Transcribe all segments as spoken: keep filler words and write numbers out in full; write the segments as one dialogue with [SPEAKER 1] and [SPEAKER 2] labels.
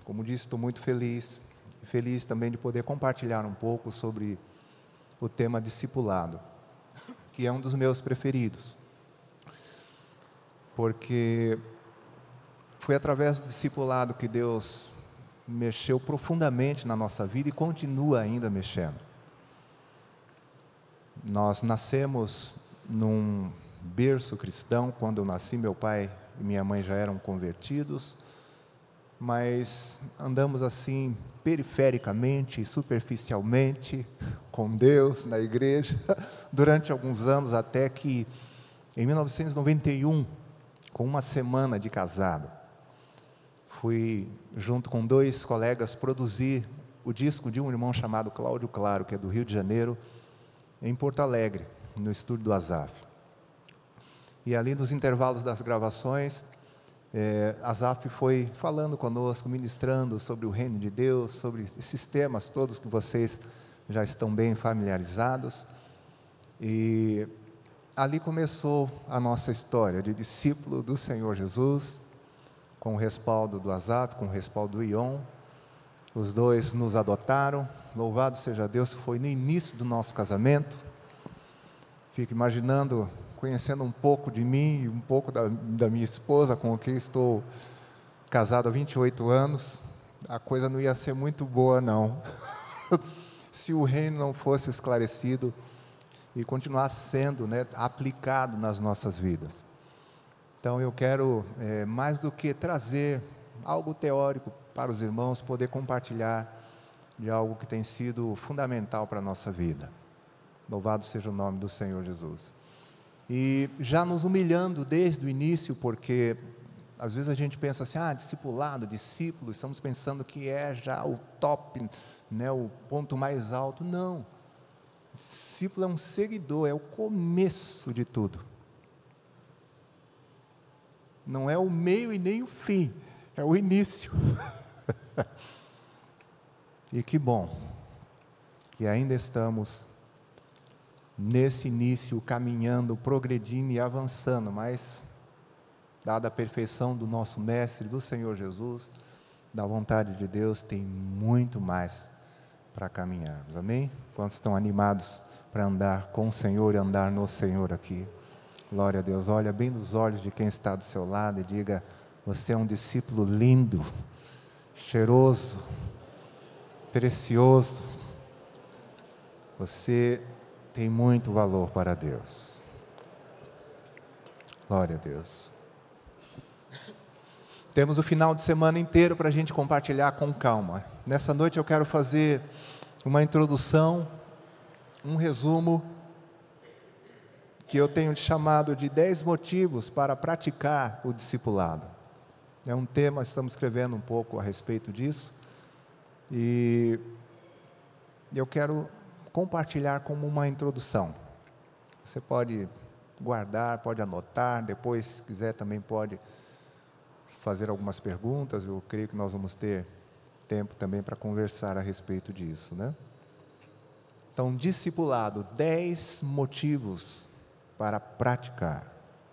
[SPEAKER 1] como disse, estou muito feliz, feliz também de poder compartilhar um pouco sobre o tema discipulado, que é um dos meus preferidos, porque foi através do discipulado que Deus mexeu profundamente na nossa vida e continua ainda mexendo. Nós nascemos num berço cristão. Quando eu nasci, meu pai e minha mãe já eram convertidos, mas andamos assim, perifericamente, superficialmente, com Deus, na igreja, durante alguns anos, até que, em mil novecentos e noventa e um, com uma semana de casado, fui, junto com dois colegas, produzir o disco de um irmão chamado Cláudio Claro, que é do Rio de Janeiro, em Porto Alegre, no estúdio do Azaf. E ali, nos intervalos das gravações, É, Azaf foi falando conosco, ministrando sobre o reino de Deus, sobre esses temas todos que vocês já estão bem familiarizados. E ali começou a nossa história de discípulo do Senhor Jesus, com o respaldo do Azaf, com o respaldo do Ion. Os dois nos adotaram, louvado seja Deus, foi no início do nosso casamento. Fico imaginando, conhecendo um pouco de mim e um pouco da, da minha esposa, com quem estou casado há vinte e oito anos, a coisa não ia ser muito boa, não. Se o reino não fosse esclarecido e continuasse sendo, né, aplicado nas nossas vidas. Então, eu quero, é, mais do que trazer algo teórico para os irmãos, poder compartilhar de algo que tem sido fundamental para a nossa vida. Louvado seja o nome do Senhor Jesus. E já nos humilhando desde o início, porque às vezes a gente pensa assim, ah, discipulado, discípulo, estamos pensando que é já o top, né, o ponto mais alto. Não, discípulo é um seguidor, é o começo de tudo. Não é o meio e nem o fim, é o início. E que bom, que ainda estamos nesse início, caminhando, progredindo e avançando, mas, dada a perfeição do nosso Mestre, do Senhor Jesus, da vontade de Deus, tem muito mais para caminharmos, amém? Quantos estão animados para andar com o Senhor e andar no Senhor aqui? Glória a Deus. Olha bem nos olhos de quem está do seu lado e diga, você é um discípulo lindo, cheiroso, precioso, você tem muito valor para Deus. Glória a Deus. Temos o final de semana inteiro para a gente compartilhar com calma. Nessa noite eu quero fazer uma introdução, um resumo, que eu tenho chamado de dez motivos para praticar o discipulado. É um tema, estamos escrevendo um pouco a respeito disso, e eu quero compartilhar como uma introdução. Você pode guardar, pode anotar, depois, se quiser, também pode fazer algumas perguntas. Eu creio que nós vamos ter tempo também para conversar a respeito disso, né? Então, discipulado, dez motivos para praticar.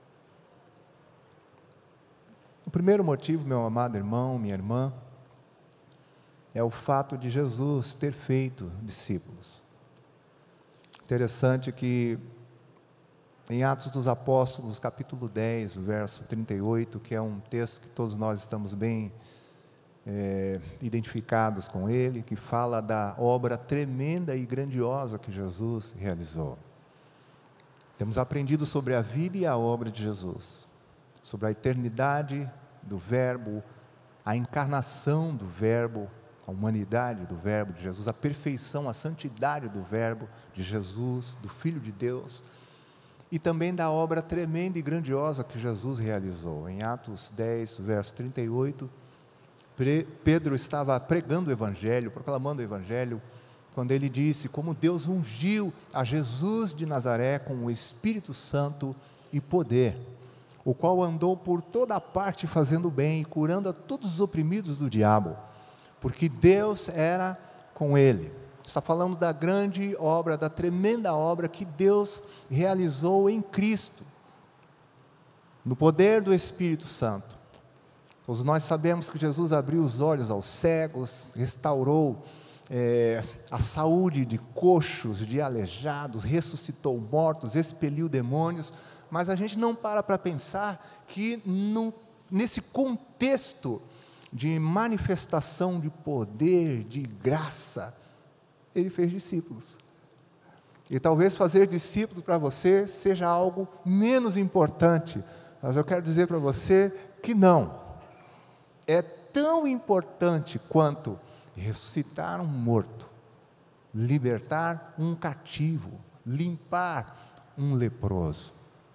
[SPEAKER 1] O primeiro motivo, meu amado irmão, minha irmã, é o fato de Jesus ter feito discípulos. Interessante que em Atos dos Apóstolos, capítulo dez, verso trinta e oito, que é um texto que todos nós estamos bem é, identificados com ele, que fala da obra tremenda e grandiosa que Jesus realizou. Temos aprendido sobre a vida e a obra de Jesus, sobre a eternidade do Verbo, a encarnação do Verbo, a humanidade do Verbo de Jesus, a perfeição, a santidade do Verbo de Jesus, do Filho de Deus, e também da obra tremenda e grandiosa que Jesus realizou. Em Atos dez, verso trinta e oito, Pedro estava pregando o Evangelho, proclamando o Evangelho, quando ele disse como Deus ungiu a Jesus de Nazaré com o Espírito Santo e poder, o qual andou por toda a parte fazendo bem e curando a todos os oprimidos do diabo, porque Deus era com ele. Está falando da grande obra, da tremenda obra que Deus realizou em Cristo, no poder do Espírito Santo. Todos nós sabemos que Jesus abriu os olhos aos cegos, restaurou é, a saúde de coxos, de aleijados, ressuscitou mortos, expeliu demônios, mas a gente não para para pensar que no, nesse contexto de manifestação de poder, de graça, ele fez discípulos. E talvez fazer discípulos para você seja algo menos importante, mas eu quero dizer para você que não. É tão importante quanto ressuscitar um morto, libertar um cativo, limpar um leproso.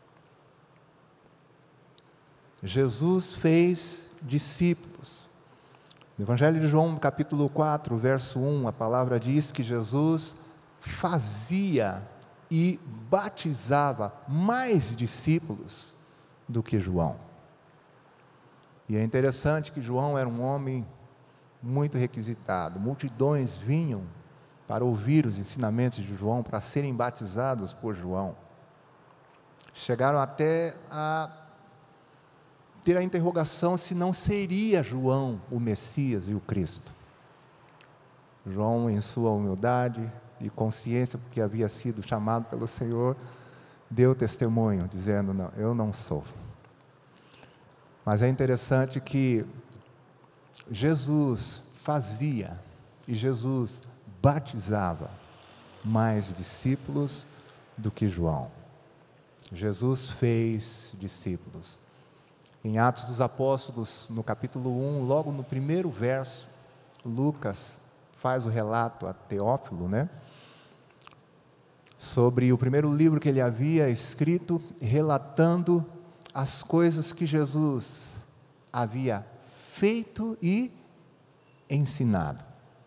[SPEAKER 1] Jesus fez discípulos. No Evangelho de João, capítulo quatro, verso um, a palavra diz que Jesus fazia e batizava mais discípulos do que João. E é interessante que João era um homem muito requisitado. Multidões vinham para ouvir os ensinamentos de João, para serem batizados por João. Chegaram até a ter a interrogação se não seria João o Messias e o Cristo. João, em sua humildade e consciência, porque havia sido chamado pelo Senhor, deu testemunho, dizendo, não, eu não sou. Mas é interessante que Jesus fazia e Jesus batizava mais discípulos do que João. Jesus fez discípulos. Em Atos dos Apóstolos, no capítulo um, logo no primeiro verso, Lucas faz o relato a Teófilo, né? Sobre o primeiro livro que ele havia escrito, relatando as coisas que Jesus havia feito e ensinado.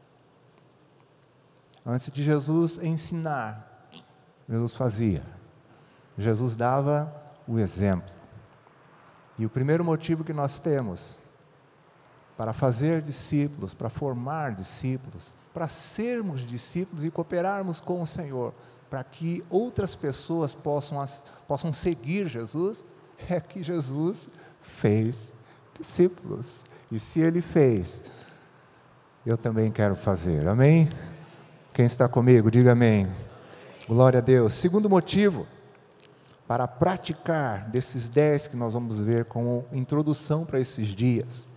[SPEAKER 1] Antes de Jesus ensinar, Jesus fazia. Jesus dava o exemplo. E o primeiro motivo que nós temos para fazer discípulos, para formar discípulos, para sermos discípulos e cooperarmos com o Senhor, para que outras pessoas possam, possam seguir Jesus, é que Jesus fez discípulos. E se Ele fez, eu também quero fazer. Amém? Quem está comigo, diga amém. Glória a Deus. Segundo motivo, para praticar desses dez que nós vamos ver como introdução para esses dias.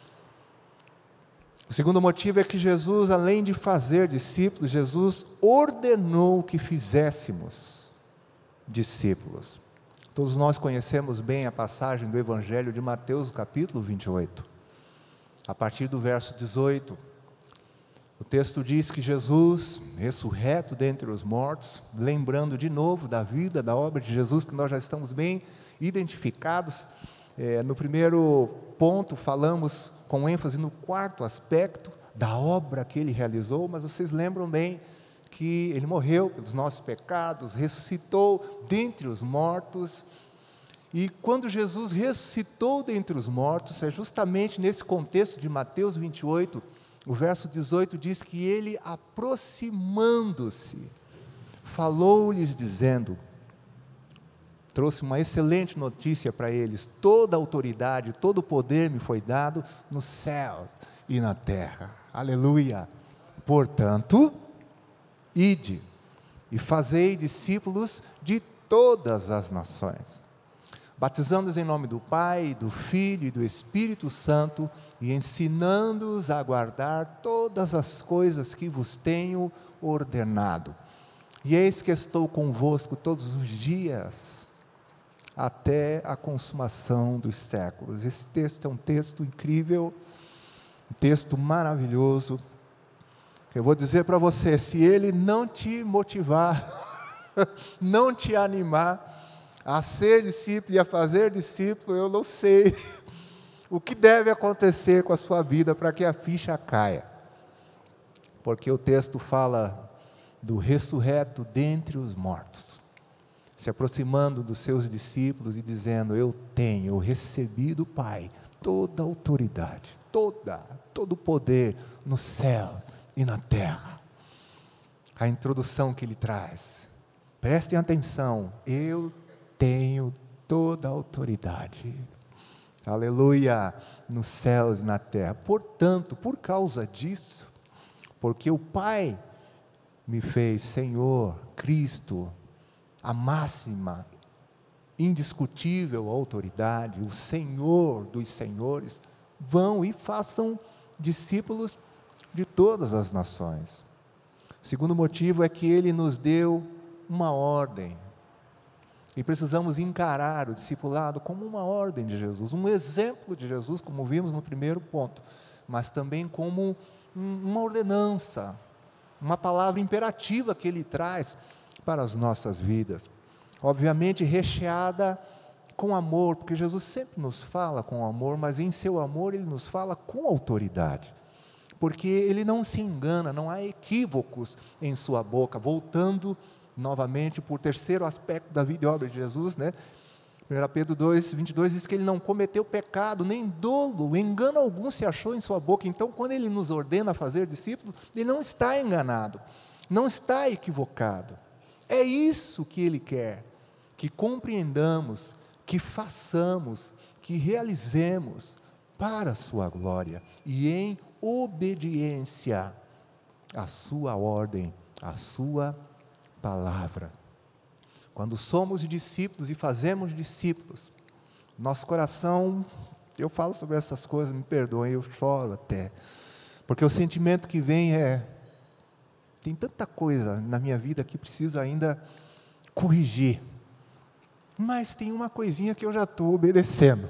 [SPEAKER 1] O segundo motivo é que Jesus, além de fazer discípulos, Jesus ordenou que fizéssemos discípulos. Todos nós conhecemos bem a passagem do Evangelho de Mateus, capítulo vinte e oito. A partir do verso dezoito, o texto diz que Jesus, ressurreto dentre os mortos, lembrando de novo da vida, da obra de Jesus, que nós já estamos bem identificados. É, no primeiro ponto, falamos com ênfase no quarto aspecto da obra que Ele realizou, mas vocês lembram bem que Ele morreu pelos nossos pecados, ressuscitou dentre os mortos, e quando Jesus ressuscitou dentre os mortos, é justamente nesse contexto de Mateus vinte e oito, o verso dezoito diz que Ele, aproximando-se, falou-lhes dizendo, trouxe uma excelente notícia para eles, toda a autoridade, todo o poder me foi dado no céu e na terra, aleluia, portanto, ide e fazei discípulos de todas as nações, batizando-os em nome do Pai, do Filho e do Espírito Santo, e ensinando-os a guardar todas as coisas que vos tenho ordenado. E eis que estou convosco todos os dias, até a consumação dos séculos. Esse texto é um texto incrível, um texto maravilhoso. Eu vou dizer para você, se ele não te motivar, não te animar a ser discípulo e a fazer discípulo, eu não sei o que deve acontecer com a sua vida para que a ficha caia. Porque o texto fala do ressurreto dentre os mortos, se aproximando dos seus discípulos e dizendo, eu tenho, eu recebi do Pai toda a autoridade, toda, todo o poder no céu e na terra. A introdução que ele traz, prestem atenção, eu tenho toda a autoridade. aleluia, nos céus e na terra. Portanto, por causa disso, porque o Pai me fez Senhor, Cristo, a máxima, indiscutível autoridade, o Senhor dos senhores, vão e façam discípulos de todas as nações. O segundo motivo é que Ele nos deu uma ordem, e precisamos encarar o discipulado como uma ordem de Jesus, um exemplo de Jesus, como vimos no primeiro ponto, mas também como um, uma ordenança, uma palavra imperativa que Ele traz para as nossas vidas, obviamente recheada com amor, porque Jesus sempre nos fala com amor, mas em seu amor Ele nos fala com autoridade, porque Ele não se engana, não há equívocos em sua boca. Voltando novamente por terceiro aspecto da vida e obra de Jesus, né? primeira Pedro dois, vinte e dois diz que Ele não cometeu pecado, nem dolo, engano algum se achou em sua boca. Então, quando Ele nos ordena a fazer discípulos, Ele não está enganado, não está equivocado. É isso que Ele quer, que compreendamos, que façamos, que realizemos para a sua glória e em obediência à sua ordem, à sua palavra. Quando somos discípulos e fazemos discípulos, nosso coração, eu falo sobre essas coisas, me perdoem, eu choro até, porque o sentimento que vem é, tem tanta coisa na minha vida que preciso ainda corrigir, mas tem uma coisinha que eu já estou obedecendo.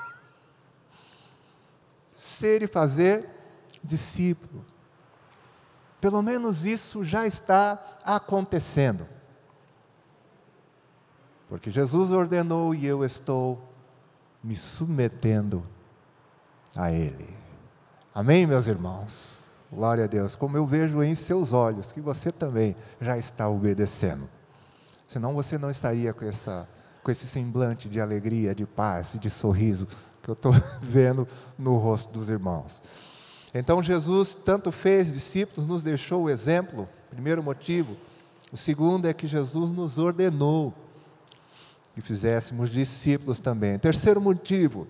[SPEAKER 1] Ser e fazer discípulo. Pelo menos isso já está acontecendo. Porque Jesus ordenou e eu estou me submetendo a Ele. Amém, meus irmãos? Glória a Deus. Como eu vejo em seus olhos que você também já está obedecendo. Senão você não estaria com, essa, com esse semblante de alegria, de paz e de sorriso que eu estou vendo no rosto dos irmãos. Então Jesus tanto fez discípulos, nos deixou o exemplo, primeiro motivo. O segundo é que Jesus nos ordenou que fizéssemos discípulos também. Terceiro motivo,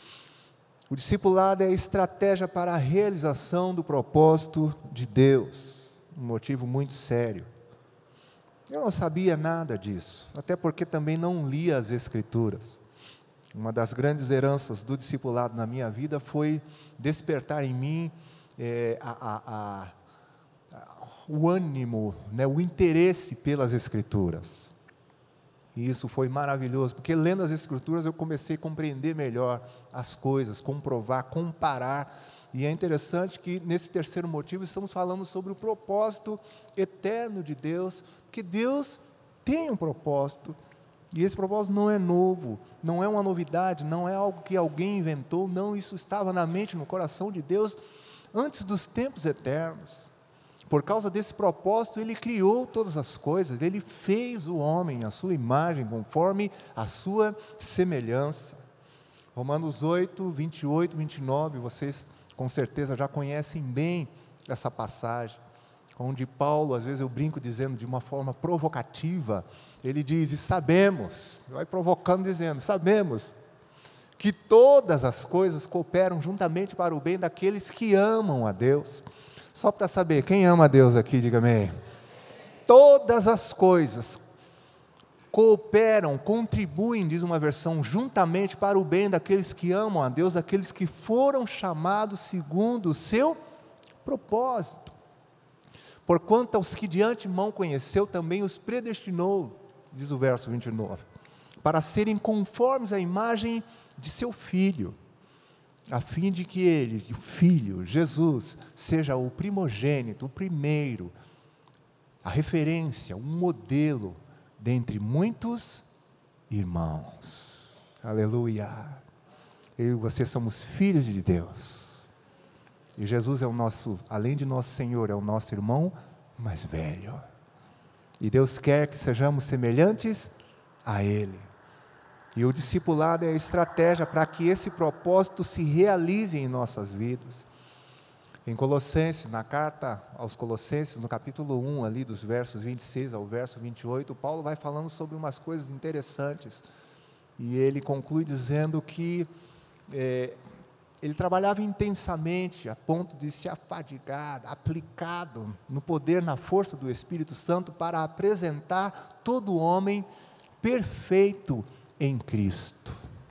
[SPEAKER 1] o discipulado é a estratégia para a realização do propósito de Deus, um motivo muito sério. Eu não sabia nada disso, até porque também não lia as Escrituras. Uma das grandes heranças do discipulado na minha vida foi despertar em mim é, a, a, a, a, o ânimo, né, o interesse pelas Escrituras. E isso foi maravilhoso, porque lendo as Escrituras eu comecei a compreender melhor as coisas, comprovar, comparar. E é interessante que nesse terceiro motivo estamos falando sobre o propósito eterno de Deus, porque Deus tem um propósito. E esse propósito não é novo, não é uma novidade, não é algo que alguém inventou, não, isso estava na mente, no coração de Deus, antes dos tempos eternos. Por causa desse propósito, Ele criou todas as coisas, Ele fez o homem, a sua imagem, conforme a sua semelhança. Romanos oito, vinte e oito, vinte e nove, vocês com certeza já conhecem bem essa passagem, onde Paulo, às vezes eu brinco dizendo de uma forma provocativa, ele diz, e sabemos, vai provocando dizendo, sabemos que todas as coisas cooperam juntamente para o bem daqueles que amam a Deus. Só para saber, quem ama a Deus aqui, diga amém. Todas as coisas cooperam, contribuem, diz uma versão, juntamente para o bem daqueles que amam a Deus, daqueles que foram chamados segundo o seu propósito. Porquanto aos que de antemão conheceu, também os predestinou, diz o verso vinte e nove, para serem conformes à imagem de seu Filho, a fim de que ele, o Filho, Jesus, seja o primogênito, o primeiro, a referência, um modelo, dentre muitos irmãos. Aleluia! Eu e você somos filhos de Deus. E Jesus é o nosso, além de nosso Senhor, é o nosso irmão mais velho. E Deus quer que sejamos semelhantes a Ele. E o discipulado é a estratégia para que esse propósito se realize em nossas vidas. Em Colossenses, na carta aos Colossenses, no capítulo um, ali dos versos vinte e seis ao verso vinte e oito, Paulo vai falando sobre umas coisas interessantes. E ele conclui dizendo que é, ele trabalhava intensamente, a ponto de se afadigar, aplicado no poder, na força do Espírito Santo, para apresentar todo homem perfeito em Cristo.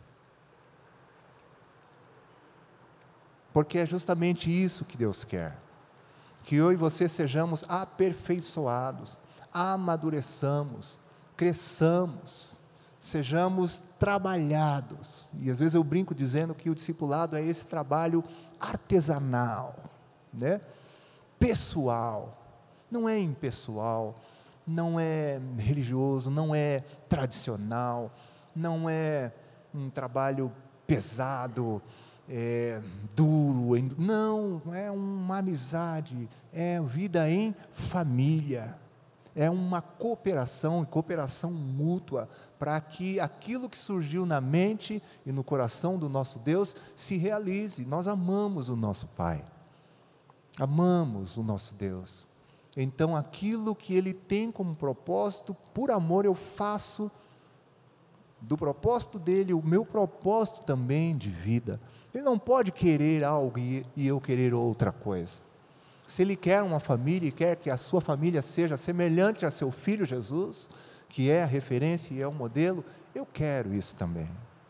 [SPEAKER 1] Porque é justamente isso que Deus quer, que eu e você sejamos aperfeiçoados, amadureçamos, cresçamos, sejamos trabalhados. E às vezes eu brinco dizendo que o discipulado é esse trabalho artesanal, né? Pessoal, não é impessoal, não é religioso, não é tradicional, não é um trabalho pesado, é, duro, não, é uma amizade, é vida em família, é uma cooperação, cooperação mútua, para que aquilo que surgiu na mente e no coração do nosso Deus se realize. Nós amamos o nosso Pai, amamos o nosso Deus, então aquilo que Ele tem como propósito, por amor eu faço do propósito dEle, o meu propósito também de vida. Ele não pode querer algo e, e eu querer outra coisa. Se Ele quer uma família e quer que a sua família seja semelhante a seu Filho Jesus, que é a referência e é o modelo, eu quero isso também.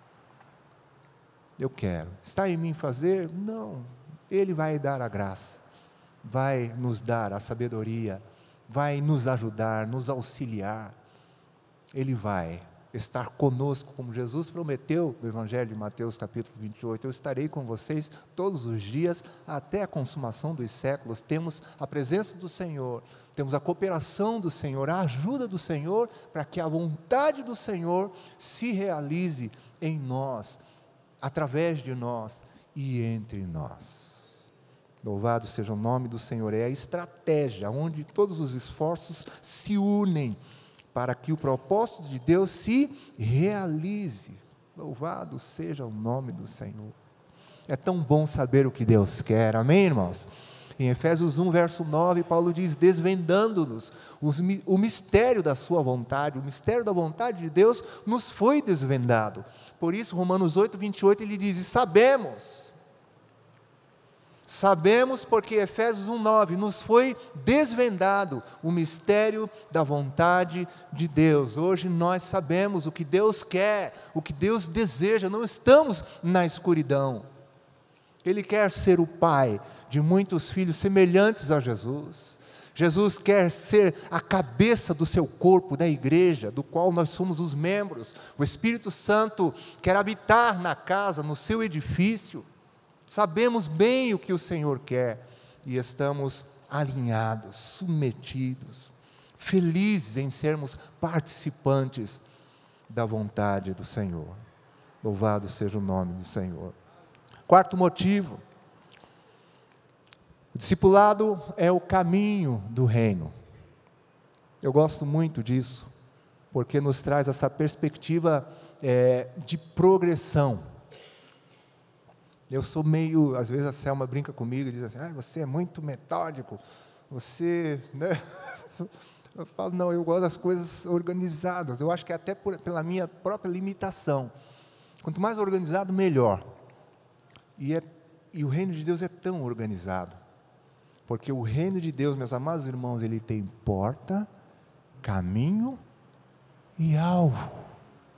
[SPEAKER 1] Eu quero. Está em mim fazer? Não. Ele vai dar a graça, vai nos dar a sabedoria, vai nos ajudar, nos auxiliar. Ele vai estar conosco, como Jesus prometeu no Evangelho de Mateus capítulo vinte e oito, eu estarei com vocês todos os dias, até a consumação dos séculos. Temos a presença do Senhor, temos a cooperação do Senhor, a ajuda do Senhor, para que a vontade do Senhor se realize em nós, através de nós e entre nós. Louvado seja o nome do Senhor. É a estratégia onde todos os esforços se unem para que o propósito de Deus se realize. Louvado seja o nome do Senhor. É tão bom saber o que Deus quer, amém, irmãos? Em Efésios um, verso nove, Paulo diz, desvendando-nos o mistério da sua vontade, o mistério da vontade de Deus nos foi desvendado. Por isso, Romanos oito, vinte e oito, ele diz, e sabemos, Sabemos porque Efésios um, nove, nos foi desvendado o mistério da vontade de Deus. Hoje nós sabemos o que Deus quer, o que Deus deseja, não estamos na escuridão. Ele quer ser o pai de muitos filhos semelhantes a Jesus. Jesus quer ser a cabeça do seu corpo, da igreja, do qual nós somos os membros. O Espírito Santo quer habitar na casa, no seu edifício. Sabemos bem o que o Senhor quer e estamos alinhados, submetidos, felizes em sermos participantes da vontade do Senhor. Louvado seja o nome do Senhor. Quarto motivo, o discipulado é o caminho do reino. Eu gosto muito disso, porque nos traz essa perspectiva é, de progressão. Eu sou meio, às vezes a Selma brinca comigo e diz assim, ah, você é muito metódico, você, né? Eu falo, não, eu gosto das coisas organizadas, eu acho que é até por, pela minha própria limitação. Quanto mais organizado, melhor. E, é, e o reino de Deus é tão organizado, porque o reino de Deus, meus amados irmãos, ele tem porta, caminho e alvo.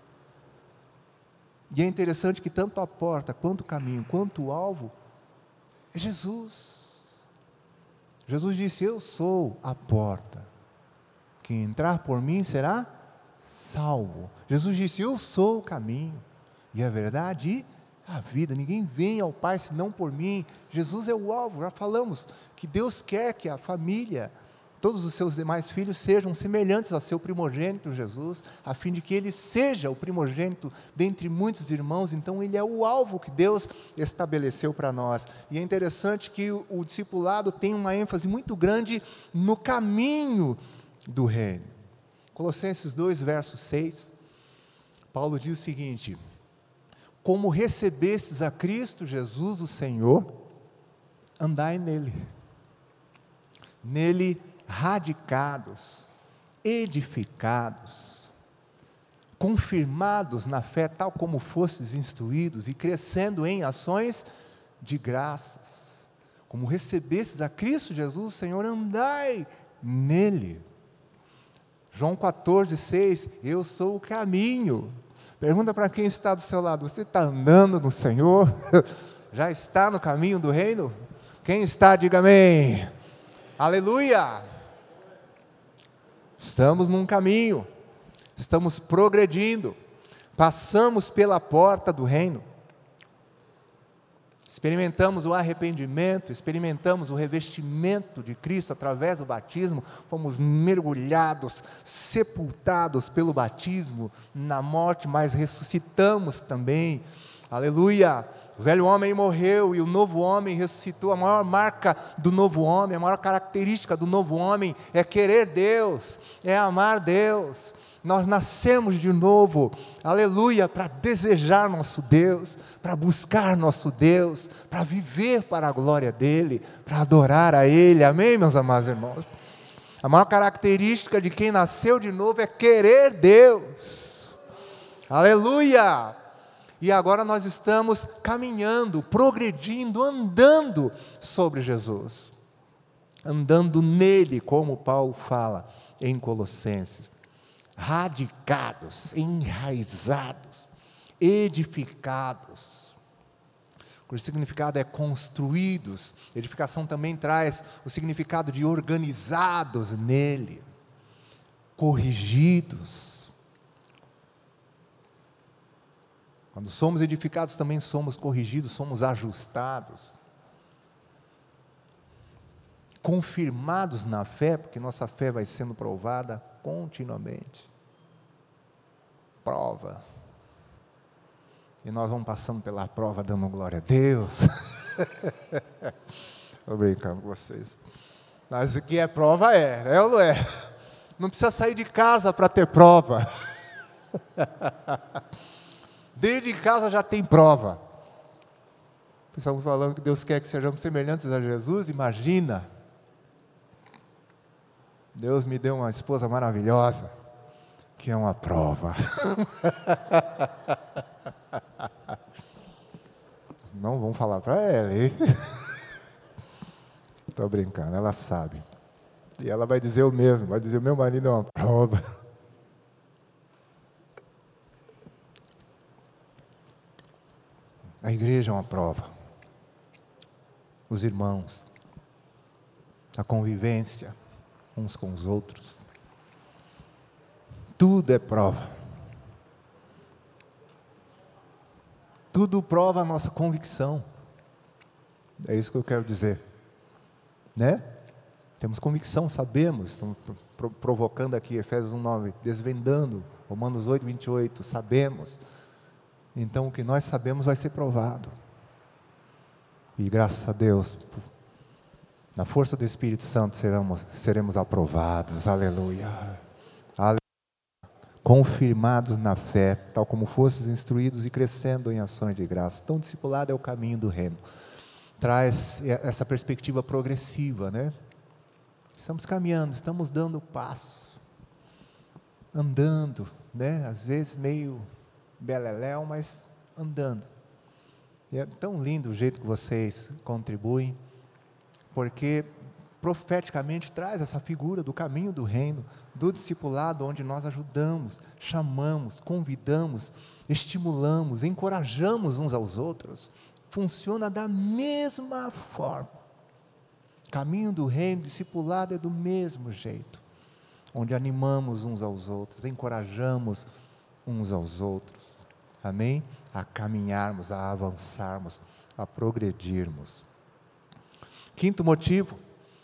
[SPEAKER 1] E é interessante que tanto a porta, quanto o caminho, quanto o alvo, é Jesus. Jesus disse, eu sou a porta, quem entrar por mim será salvo. Jesus disse, eu sou o caminho, e a verdade e a vida, ninguém vem ao Pai senão por mim. Jesus é o alvo, já falamos, que Deus quer que a família, todos os seus demais filhos sejam semelhantes a seu primogênito Jesus, a fim de que ele seja o primogênito dentre muitos irmãos. Então ele é o alvo que Deus estabeleceu para nós. E é interessante que o, o discipulado tem uma ênfase muito grande no caminho do reino. Colossenses dois, verso seis, Paulo diz o seguinte, como recebestes a Cristo Jesus o Senhor, andai nele, nele radicados, edificados, confirmados na fé, tal como fostes instruídos, e crescendo em ações de graças. Como recebestes a Cristo Jesus, Senhor, andai nele. João quatorze, seis, eu sou o caminho. Pergunta para quem está do seu lado, você está andando no Senhor? Já está no caminho do reino? Quem está, diga amém. Aleluia! Estamos num caminho, estamos progredindo, passamos pela porta do reino, experimentamos o arrependimento, experimentamos o revestimento de Cristo através do batismo, fomos mergulhados, sepultados pelo batismo na morte, mas ressuscitamos também, aleluia! O velho homem morreu e o novo homem ressuscitou. A maior marca do novo homem, a maior característica do novo homem é querer Deus, é amar Deus. Nós nascemos de novo, aleluia, para desejar nosso Deus, para buscar nosso Deus, para viver para a glória dEle, para adorar a Ele, amém, meus amados irmãos? A maior característica de quem nasceu de novo é querer Deus, aleluia! E agora nós estamos caminhando, progredindo, andando sobre Jesus, andando nele, como Paulo fala em Colossenses, radicados, enraizados, edificados. O significado é construídos, edificação também traz o significado de organizados nele, corrigidos. Quando somos edificados, também somos corrigidos, somos ajustados, confirmados na fé, porque nossa fé vai sendo provada continuamente. Prova. E nós vamos passando pela prova, dando glória a Deus. Estou brincando com vocês. Mas o que é prova é, é ou não é? Não precisa sair de casa para ter prova. Dentro de casa já tem prova. Estamos falando que Deus quer que sejamos semelhantes a Jesus, imagina. Deus me deu uma esposa maravilhosa, que é uma prova. Não vamos falar para ela, hein? Estou brincando, ela sabe. E ela vai dizer o mesmo, vai dizer, meu marido é uma prova. A igreja é uma prova, os irmãos, a convivência uns com os outros, tudo é prova, tudo prova a nossa convicção, é isso que eu quero dizer, né? Temos convicção, sabemos, estamos provocando aqui, Efésios um, nove, desvendando, Romanos oito, vinte e oito, sabemos. Então, o que nós sabemos vai ser provado. E graças a Deus, na força do Espírito Santo, seremos, seremos aprovados. Aleluia. Aleluia. Confirmados na fé, tal como fostes instruídos e crescendo em ações de graça. Então, discipulado é o caminho do reino. Traz essa perspectiva progressiva, né? Estamos caminhando, estamos dando passo. Andando, né? Às vezes meio beleléu, mas andando. E é tão lindo o jeito que vocês contribuem, porque profeticamente traz essa figura do caminho do reino, do discipulado, onde nós ajudamos, chamamos, convidamos, estimulamos, encorajamos uns aos outros. Funciona da mesma forma. Caminho do reino, discipulado é do mesmo jeito, onde animamos uns aos outros, encorajamos uns aos outros, amém? A caminharmos, a avançarmos, a progredirmos. Quinto motivo,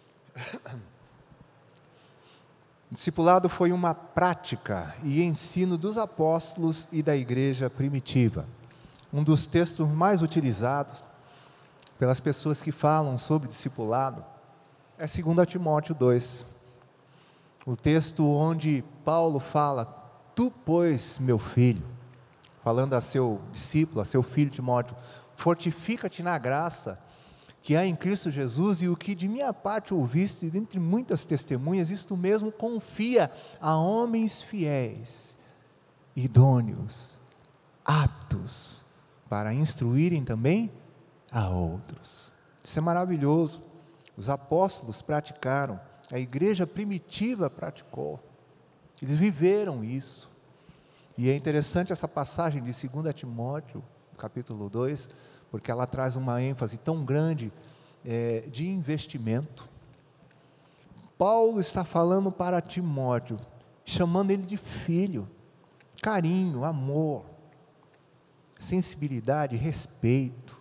[SPEAKER 1] o discipulado foi uma prática e ensino dos apóstolos e da igreja primitiva. Um dos textos mais utilizados pelas pessoas que falam sobre discipulado é dois Timóteo dois, o texto onde Paulo fala: tu, pois, meu filho, falando a seu discípulo, a seu filho Timóteo, fortifica-te na graça que há em Cristo Jesus, e o que de minha parte ouviste, dentre muitas testemunhas, isto mesmo confia a homens fiéis, idôneos, aptos para instruírem também a outros. Isso é maravilhoso. Os apóstolos praticaram, a igreja primitiva praticou, eles viveram isso. E é interessante essa passagem de Segunda Timóteo, capítulo dois, porque ela traz uma ênfase tão grande é, de investimento. Paulo está falando para Timóteo, chamando ele de filho, carinho, amor, sensibilidade, respeito,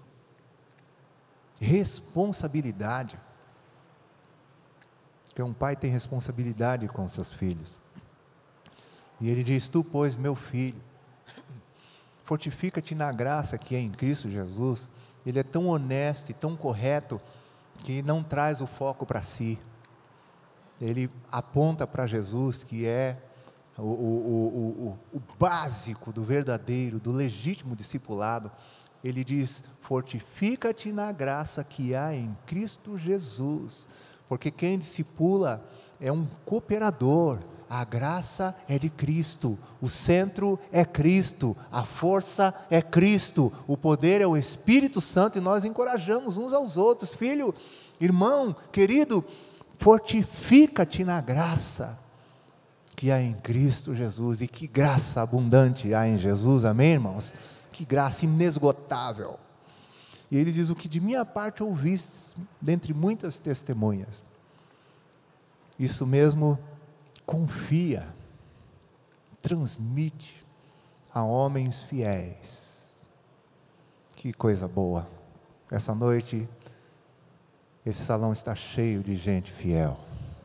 [SPEAKER 1] responsabilidade. Porque um pai tem responsabilidade com seus filhos. E ele diz: tu, pois, meu filho, fortifica-te na graça que é em Cristo Jesus. Ele é tão honesto e tão correto que não traz o foco para si. Ele aponta para Jesus, que é o, o, o, o, o básico do verdadeiro, do legítimo discipulado. Ele diz: fortifica-te na graça que há em Cristo Jesus, porque quem discipula é um cooperador. A graça é de Cristo, o centro é Cristo, a força é Cristo, o poder é o Espírito Santo, e nós encorajamos uns aos outros. Filho, irmão, querido, fortifica-te na graça que há em Cristo Jesus. E que graça abundante há em Jesus, amém, irmãos? Que graça inesgotável. E ele diz: o que de minha parte ouviste, dentre muitas testemunhas, isso mesmo confia, transmite a homens fiéis. Que coisa boa. Essa noite, esse salão está cheio de gente fiel.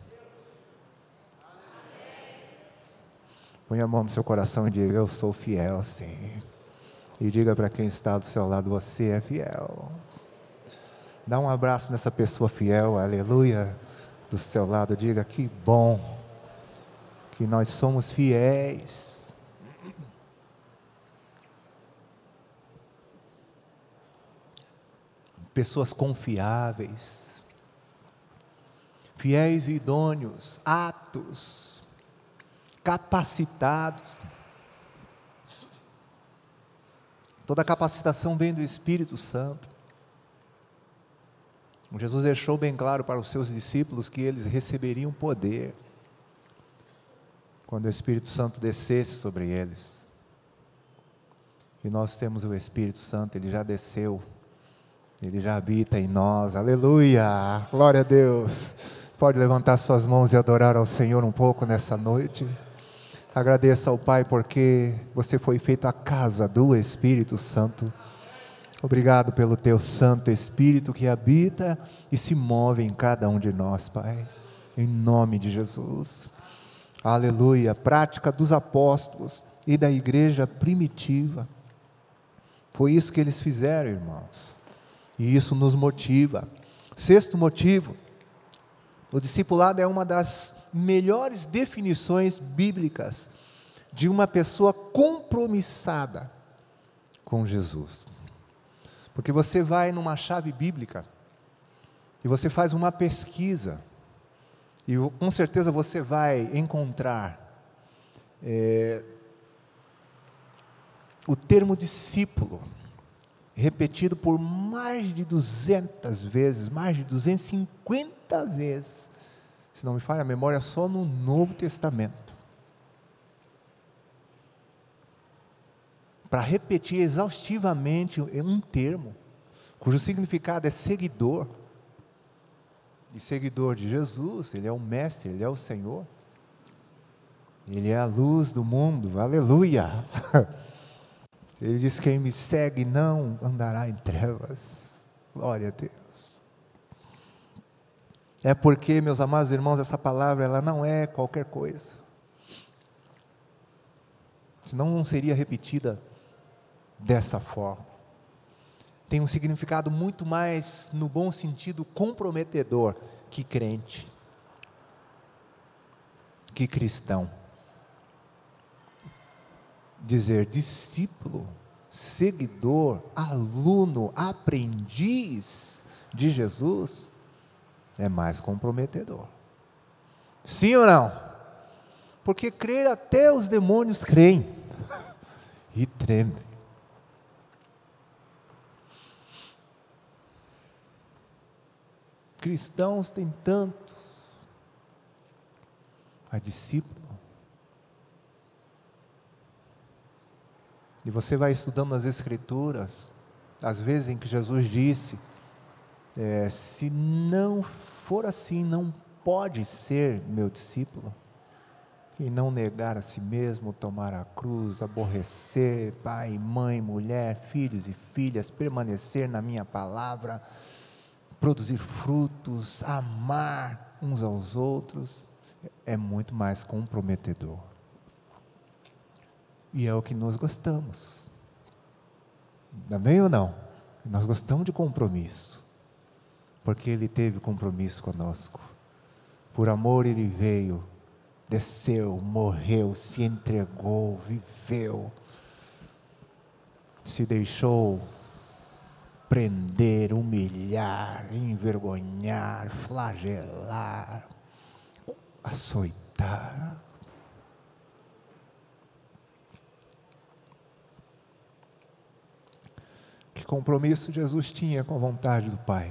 [SPEAKER 1] Põe a mão no seu coração e diga: eu sou fiel, sim. E diga para quem está do seu lado: você é fiel. Dá um abraço nessa pessoa fiel, aleluia, do seu lado. Diga: que bom que nós somos fiéis. Pessoas confiáveis, fiéis e idôneos, aptos, capacitados. Toda a capacitação vem do Espírito Santo. Jesus deixou bem claro para os seus discípulos que eles receberiam poder quando o Espírito Santo descesse sobre eles. E nós temos o Espírito Santo, ele já desceu, ele já habita em nós, aleluia, glória a Deus. Pode levantar suas mãos e adorar ao Senhor um pouco nessa noite. Agradeça ao Pai porque você foi feito a casa do Espírito Santo. Obrigado pelo teu Santo Espírito que habita e se move em cada um de nós, Pai, em nome de Jesus. Aleluia. Prática dos apóstolos e da igreja primitiva. Foi isso que eles fizeram, irmãos. E isso nos motiva. Sexto motivo: o discipulado é uma das melhores definições bíblicas de uma pessoa compromissada com Jesus. Porque você vai numa chave bíblica e você faz uma pesquisa, e com certeza você vai encontrar é, o termo discípulo repetido por mais de duzentas vezes, mais de duzentas e cinquenta vezes, se não me falha a memória, só no Novo Testamento. Para repetir exaustivamente um termo, cujo significado é seguidor, e seguidor de Jesus. Ele é o Mestre, Ele é o Senhor, Ele é a luz do mundo, aleluia. Ele diz: quem me segue não andará em trevas, glória a Deus. É porque, meus amados irmãos, essa palavra, ela não é qualquer coisa, senão não seria repetida dessa forma. Tem um significado muito mais, no bom sentido, comprometedor, que crente, que cristão. Dizer discípulo, seguidor, aluno, aprendiz de Jesus, é mais comprometedor. Sim ou não? Porque crer até os demônios creem. e treme. Cristãos tem tantos, a discípulo. E você vai estudando as Escrituras, às vezes em que Jesus disse, é, se não for assim, não pode ser meu discípulo. Quem não negar a si mesmo, tomar a cruz, aborrecer pai, mãe, mulher, filhos e filhas, permanecer na minha palavra, produzir frutos, amar uns aos outros, é muito mais comprometedor. E é o que nós gostamos. Amém ou não? Nós gostamos de compromisso, porque Ele teve compromisso conosco. Por amor Ele veio, desceu, morreu, se entregou, viveu, se deixou prender, humilhar, envergonhar, flagelar, açoitar. Que compromisso Jesus tinha com a vontade do Pai.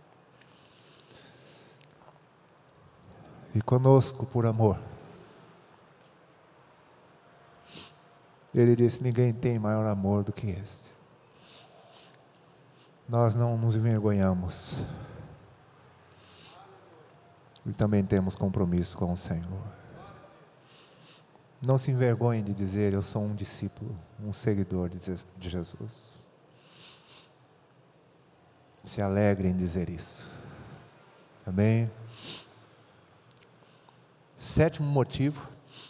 [SPEAKER 1] E conosco por amor. Ele disse, ninguém tem maior amor do que esse. Nós não nos envergonhamos. E também temos compromisso com o Senhor. Não se envergonhe de dizer, eu sou um discípulo, um seguidor de Jesus. Se alegre em dizer isso. Amém? Sétimo motivo.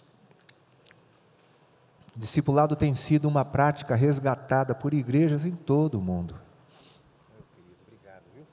[SPEAKER 1] Discipulado tem sido uma prática resgatada por igrejas em todo o mundo. Meu querido, obrigado, viu?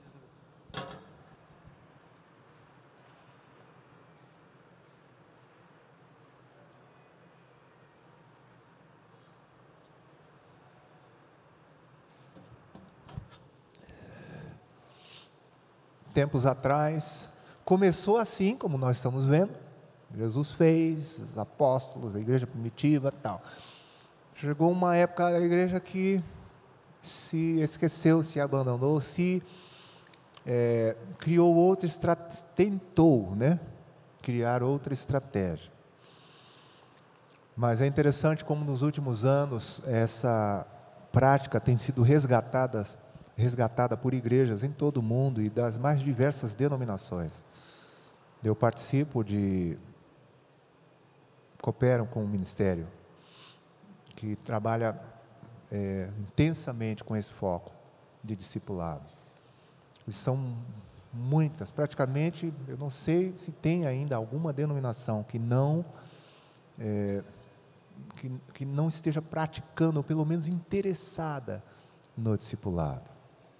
[SPEAKER 1] Tempos atrás, começou assim, como nós estamos vendo, Jesus fez, os apóstolos, a igreja primitiva e tal. Chegou uma época da igreja que se esqueceu, se abandonou, se é, criou outra estratégia, tentou, né, criar outra estratégia. Mas é interessante como nos últimos anos essa prática tem sido resgatada, resgatada por igrejas em todo o mundo e das mais diversas denominações. Eu participo de, coopero com um ministério que trabalha é, intensamente com esse foco de discipulado. E são muitas, praticamente, eu não sei se tem ainda alguma denominação que não, é, que, que não esteja praticando, ou pelo menos interessada no discipulado.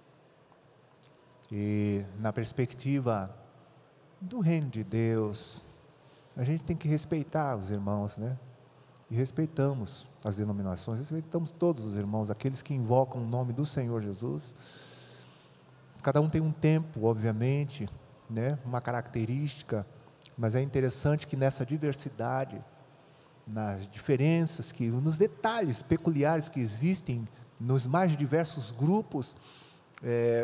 [SPEAKER 1] E na perspectiva do reino de Deus, a gente tem que respeitar os irmãos, né? E respeitamos as denominações, respeitamos todos os irmãos, aqueles que invocam o nome do Senhor Jesus. Cada um tem um tempo, obviamente, né? Uma característica, mas é interessante que nessa diversidade, nas diferenças, que, nos detalhes peculiares que existem nos mais diversos grupos, é,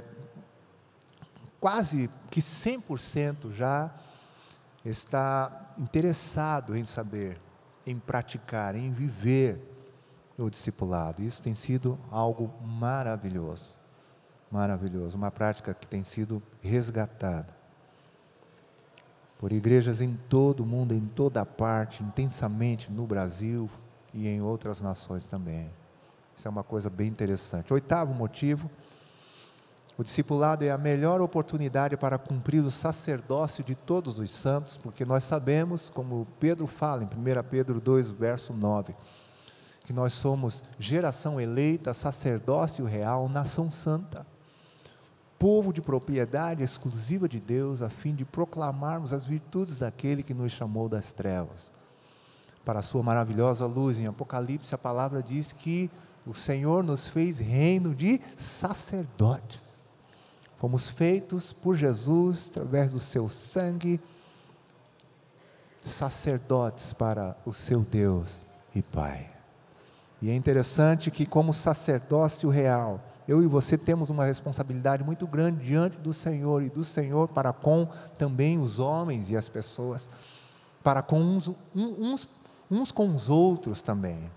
[SPEAKER 1] quase que cem por cento já está interessado em saber, em praticar, em viver o discipulado. Isso tem sido algo maravilhoso, maravilhoso, uma prática que tem sido resgatada por igrejas em todo o mundo, em toda parte, intensamente no Brasil e em outras nações também. Isso é uma coisa bem interessante. Oitavo motivo. O discipulado é a melhor oportunidade para cumprir o sacerdócio de todos os santos, porque nós sabemos, como Pedro fala em primeira Pedro dois, verso nove, que nós somos geração eleita, sacerdócio real, nação santa, povo de propriedade exclusiva de Deus, a fim de proclamarmos as virtudes daquele que nos chamou das trevas para a sua maravilhosa luz. Em Apocalipse a palavra diz que o Senhor nos fez reino de sacerdotes. Fomos feitos por Jesus, através do seu sangue, sacerdotes para o seu Deus e Pai. E é interessante que, como sacerdócio real, eu e você temos uma responsabilidade muito grande diante do Senhor e do Senhor para com também os homens e as pessoas, para com uns, uns, uns com os outros também.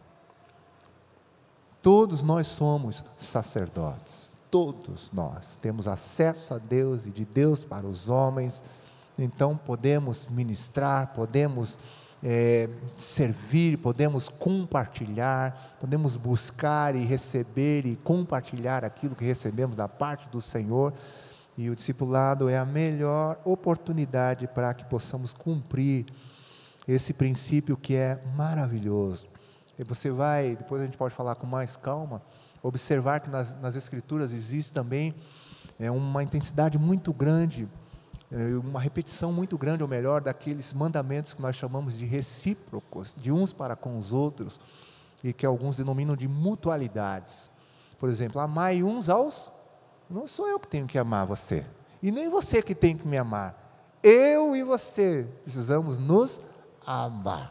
[SPEAKER 1] Todos nós somos sacerdotes, todos nós temos acesso a Deus e de Deus para os homens, então podemos ministrar, podemos é, servir, podemos compartilhar, podemos buscar e receber e compartilhar aquilo que recebemos da parte do Senhor, e o discipulado é a melhor oportunidade para que possamos cumprir esse princípio que é maravilhoso. E você vai, depois a gente pode falar com mais calma, observar que nas, nas Escrituras existe também é, uma intensidade muito grande, é, uma repetição muito grande, ou melhor, daqueles mandamentos que nós chamamos de recíprocos, de uns para com os outros, e que alguns denominam de mutualidades. Por exemplo, amai uns aos... Não sou eu que tenho que amar você, e nem você que tem que me amar. Eu e você precisamos nos amar.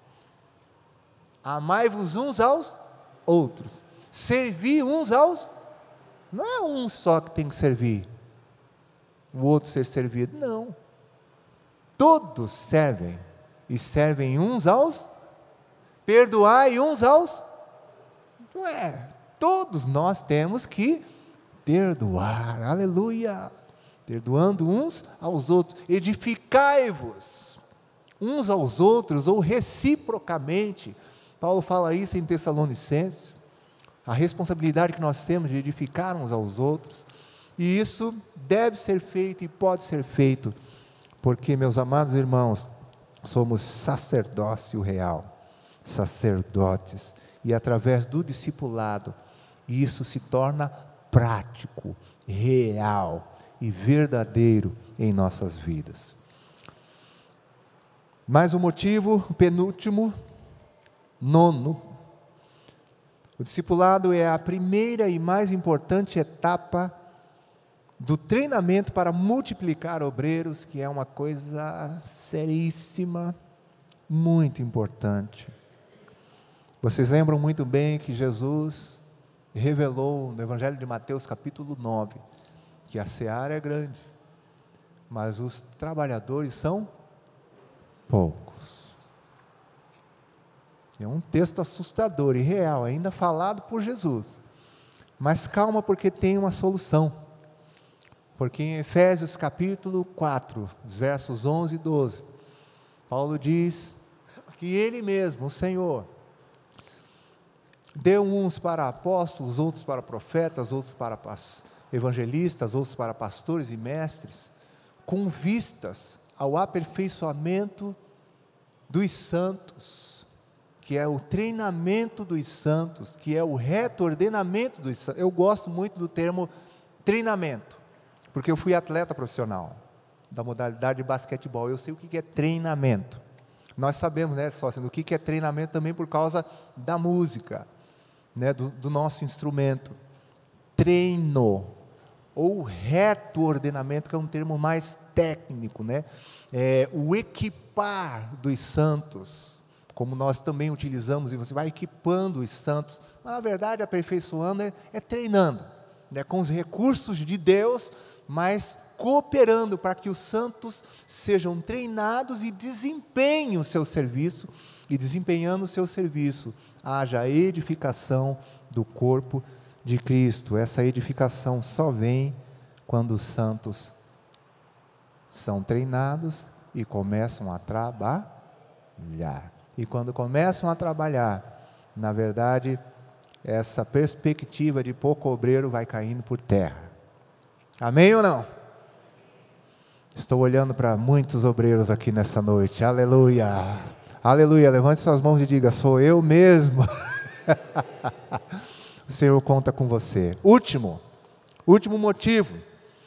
[SPEAKER 1] Amai-vos uns aos outros. Servir uns aos... Não é um só que tem que servir, o outro ser servido. Não. Todos servem. E servem uns aos... Perdoai uns aos... Não é. Todos nós temos que perdoar. Aleluia. Perdoando uns aos outros. Edificai-vos uns aos outros, ou reciprocamente. Paulo fala isso em Tessalonicenses, a responsabilidade que nós temos de edificar uns aos outros, e isso deve ser feito e pode ser feito, porque, meus amados irmãos, somos sacerdócio real, sacerdotes, e através do discipulado, isso se torna prático, real e verdadeiro em nossas vidas. Mais um motivo, o penúltimo, nono. O discipulado é a primeira e mais importante etapa do treinamento para multiplicar obreiros, que é uma coisa seríssima, muito importante. Vocês lembram muito bem que Jesus revelou no Evangelho de Mateus capítulo nove, que a seara é grande, mas os trabalhadores são poucos. É um texto assustador e real, ainda falado por Jesus. Mas calma, porque tem uma solução. Porque em Efésios capítulo quatro, os versos onze e doze, Paulo diz que Ele mesmo, o Senhor, deu uns para apóstolos, outros para profetas, outros para evangelistas, outros para pastores e mestres, com vistas ao aperfeiçoamento dos santos, que é o treinamento dos santos, que é o reto-ordenamento dos santos. Eu gosto muito do termo treinamento, porque eu fui atleta profissional da modalidade de basquetebol, eu sei o que é treinamento. Nós sabemos, né, só assim, o que é treinamento também por causa da música, né, do, do nosso instrumento. Treino, ou reto-ordenamento, que é um termo mais técnico, né? É, o equipar dos santos, como nós também utilizamos, e você vai equipando os santos, mas na verdade aperfeiçoando é, é treinando, né, com os recursos de Deus, mas cooperando para que os santos sejam treinados e desempenhem o seu serviço, e desempenhando o seu serviço, haja edificação do corpo de Cristo. Essa edificação só vem quando os santos são treinados e começam a trabalhar. E quando começam a trabalhar, na verdade, essa perspectiva de pouco obreiro vai caindo por terra. Amém ou não? Estou olhando para muitos obreiros aqui nessa noite. Aleluia! Aleluia! Levante suas mãos e diga: sou eu mesmo. O Senhor conta com você. Último, último motivo.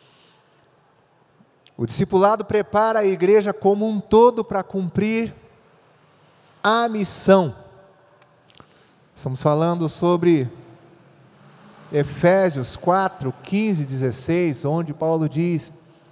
[SPEAKER 1] O discipulado prepara a igreja como um todo para cumprir a missão. Estamos falando sobre Efésios quatro, quinze e dezesseis, onde Paulo diz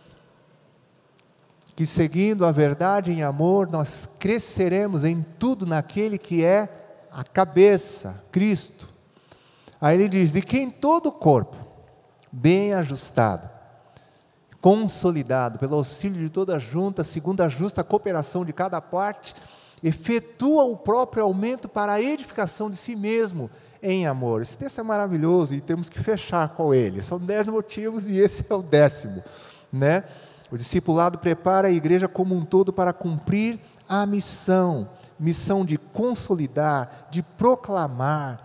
[SPEAKER 1] que, seguindo a verdade em amor, nós cresceremos em tudo naquele que é a cabeça, Cristo. Aí ele diz, de quem todo o corpo, bem ajustado, consolidado pelo auxílio de toda a junta, segundo a justa cooperação de cada parte, efetua o próprio aumento para a edificação de si mesmo em amor. Esse texto é maravilhoso e temos que fechar com ele. São dez motivos e esse é o décimo, né? O discipulado prepara a igreja como um todo para cumprir a missão, missão de consolidar, de proclamar,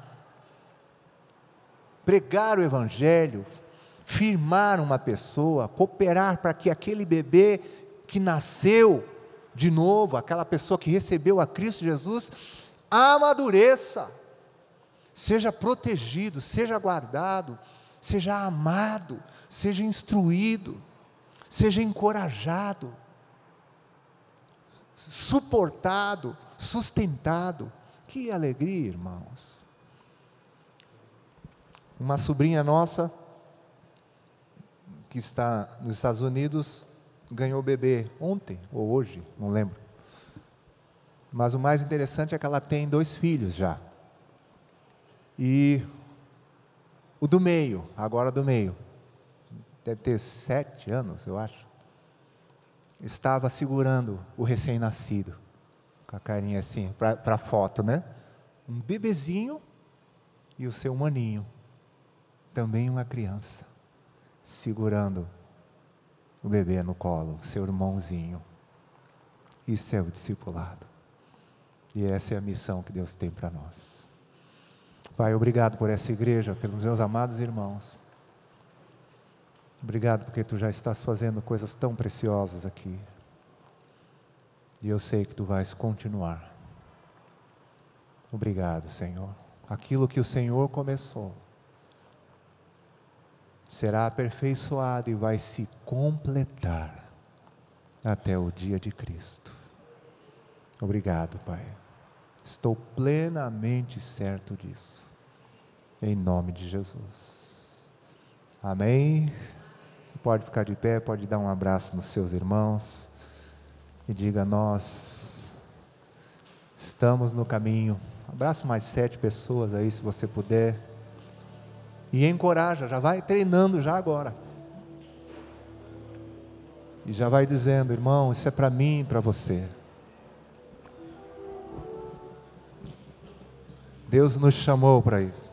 [SPEAKER 1] pregar o evangelho, firmar uma pessoa, cooperar para que aquele bebê que nasceu de novo, aquela pessoa que recebeu a Cristo Jesus, amadureça, seja protegido, seja guardado, seja amado, seja instruído, seja encorajado, suportado, sustentado. Que alegria, irmãos! Uma sobrinha nossa, que está nos Estados Unidos, ganhou bebê ontem, ou hoje, não lembro. Mas o mais interessante é que ela tem dois filhos já. E o do meio, agora do meio, deve ter sete anos, eu acho, estava segurando o recém-nascido, com a carinha assim, para a foto, né? Um bebezinho e o seu maninho, também uma criança, segurando o bebê no colo, seu irmãozinho. Isso é o discipulado. E essa é a missão que Deus tem para nós. Pai, obrigado por essa igreja, pelos meus amados irmãos. Obrigado porque Tu já estás fazendo coisas tão preciosas aqui. E eu sei que Tu vais continuar. Obrigado, Senhor. Aquilo que o Senhor começou será aperfeiçoado e vai se completar até o dia de Cristo. Obrigado, Pai. Estou plenamente certo disso. Em nome de Jesus. Amém. Você pode ficar de pé, pode dar um abraço nos seus irmãos e diga: nós estamos no caminho. Abraço mais sete pessoas aí, se você puder. E encoraja, já vai treinando já agora. E já vai dizendo: irmão, isso é para mim e para você. Deus nos chamou para isso.